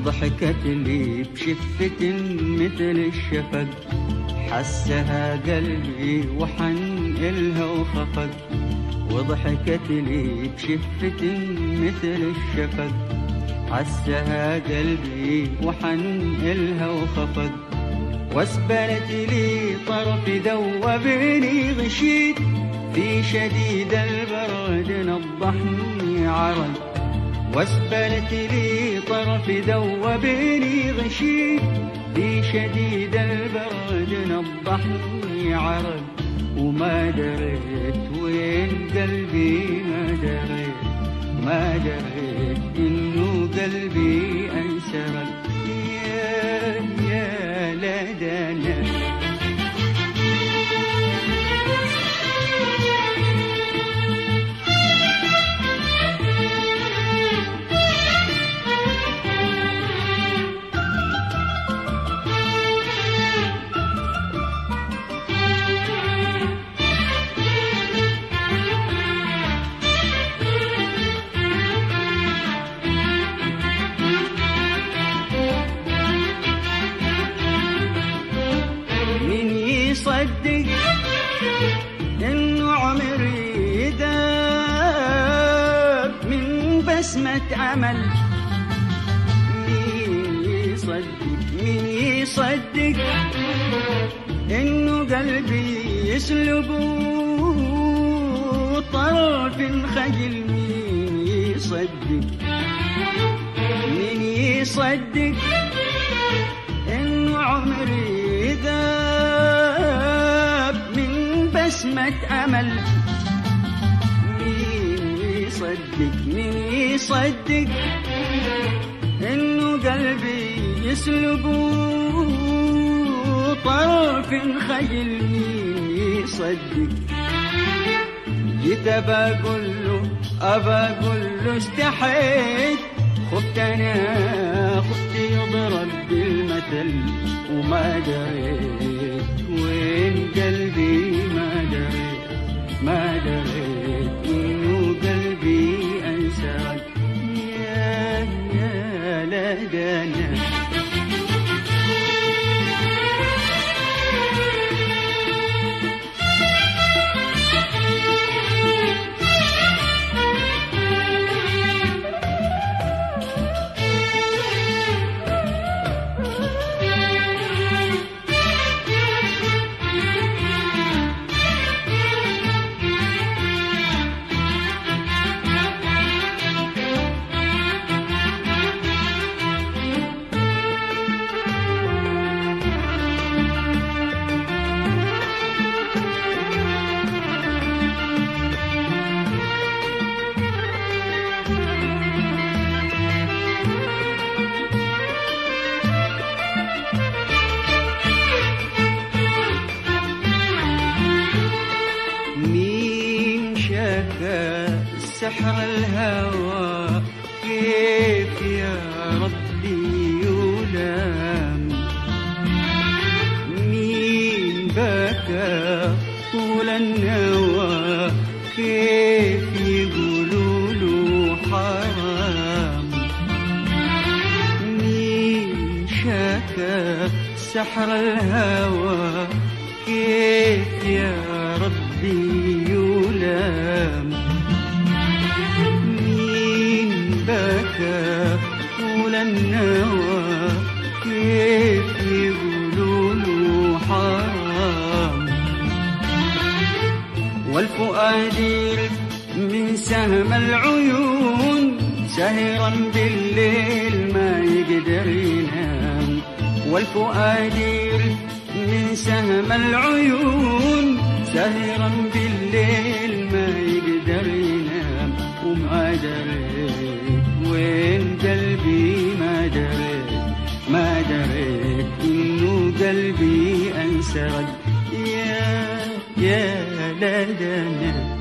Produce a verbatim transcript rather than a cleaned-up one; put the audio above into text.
وضحكت لي بشفة مثل الشفق، حسها قلبي وحن إلها وخفق. وضحكت لي بشفة مثل الشفق، حسها قلبي وحن إلها وخفق. واسبلت لي طرف ذوبني غشيت، في شديد البرد نضحني عرق. واسبلت لي طرف ذوبني غشيت، في شديد البرد نضحني عرق. وما دريت وين قلبي، ما دريت ما دريت إنه قلبي انسرق. يا يا لدانا صدق إنه عمري داب من بسمة أمل. مين يصدق مين يصدق إنه قلبي يسلبه طرف خجل. مين يصدق مين يصدق إنه عمري داب بسمة أمل. مين يصدق مين يصدق إنه قلبي يسلبه طرف خجل. مين يصدق جيت أبا أقول له أبا أقول له استحيت، خفت أنا خفت يضرب بالمثل. وما دريت وين قلبي، ما دريت ما دريت إنه قلبي انسرق. يا يا لدانا سحر الهوى كيف يا ربي يلام. مين بكى طول النوى كيف يقولوا له حرام. مين شكى سحر الهوى كيف يا ربي يلام. بكى طول النوى كيف يقولوا له حرام. والفؤاد من سهم العيون سهرا بالليل ما يقدر ينام. والفؤاد من سهم العيون سهرا بالليل ما يقدر ينام. وما دريت وين قلبي، ما دريت ما دريت إنه قلبي انسرق. يا يا لدانا